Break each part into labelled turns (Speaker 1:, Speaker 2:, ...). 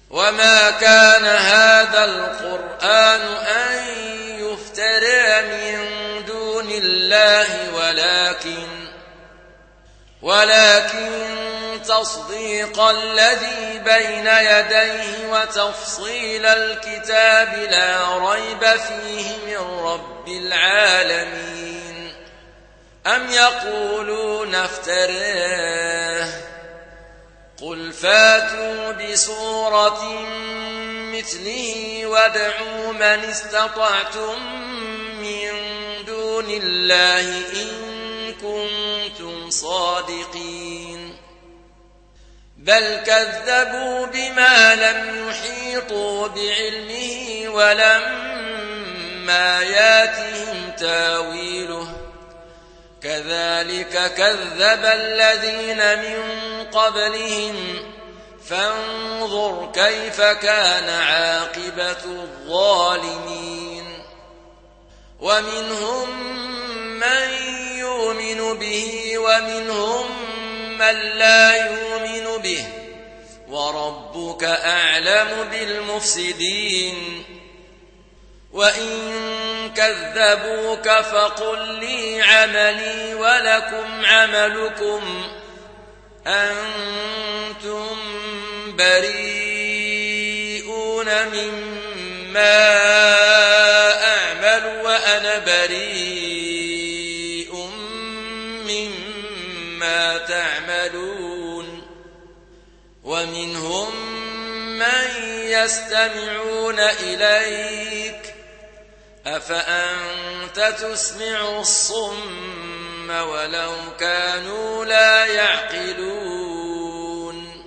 Speaker 1: وما كان هذا القرآن أن يفترى من دون الله ولكن تصديق الذي بين يديه وتفصيل الكتاب لا ريب فيه من رب العالمين. أم يقولون افتراه قل فاتوا بسورة مثله وادعوا من استطعتم من دون الله إن كنتم صادقين. بل كذبوا بما لم يحيطوا بعلمه ولما ياتهم تاويله كذلك كذب الذين من قبلهم فانظر كيف كان عاقبة الظالمين. ومنهم من يؤمن به ومنهم من لا يؤمن به وربك أعلم بالمفسدين. وإن كذبوك فقل لي عملي ولكم عملكم أنتم بريئون مما أعمل وأنا بريء مما تعملون. ومنهم من يستمعون إليك أفأنت تسمع الصم ولو كانوا لا يعقلون.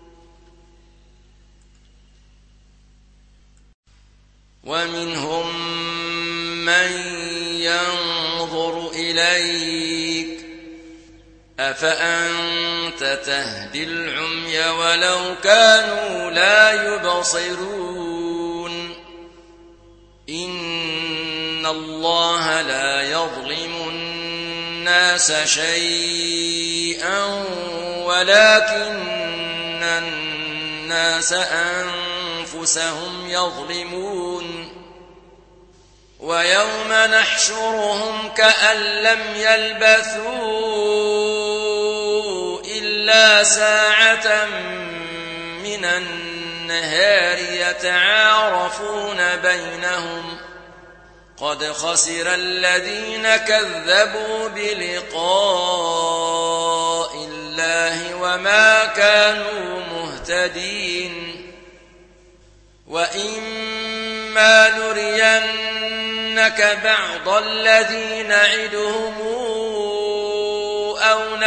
Speaker 1: ومنهم من ينظر إليك أفأنت تهدي العمي ولو كانوا لا يبصرون. إن الله لا يظلم الناس شيئا ولكن الناس أنفسهم يظلمون. ويوم نحشرهم كأن لم يلبثوا إلا ساعة من النهار يتعارفون بينهم قد خسر الذين كذبوا بلقاء الله وما كانوا مهتدين. وإما نرينك بعض الذي نعدهم أو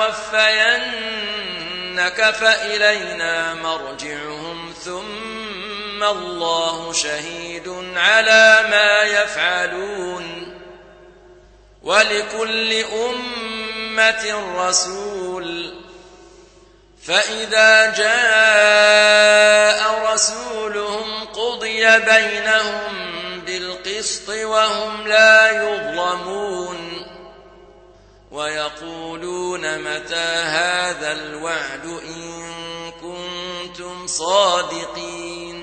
Speaker 1: نتوفينك فإلينا مرجعهم ثم الله شهيد على ما يفعلون. ولكل أمة رسول فإذا جاء رسولهم قضي بينهم بالقسط وهم لا يظلمون. ويقولون متى هذا الوعد إن كنتم صادقين.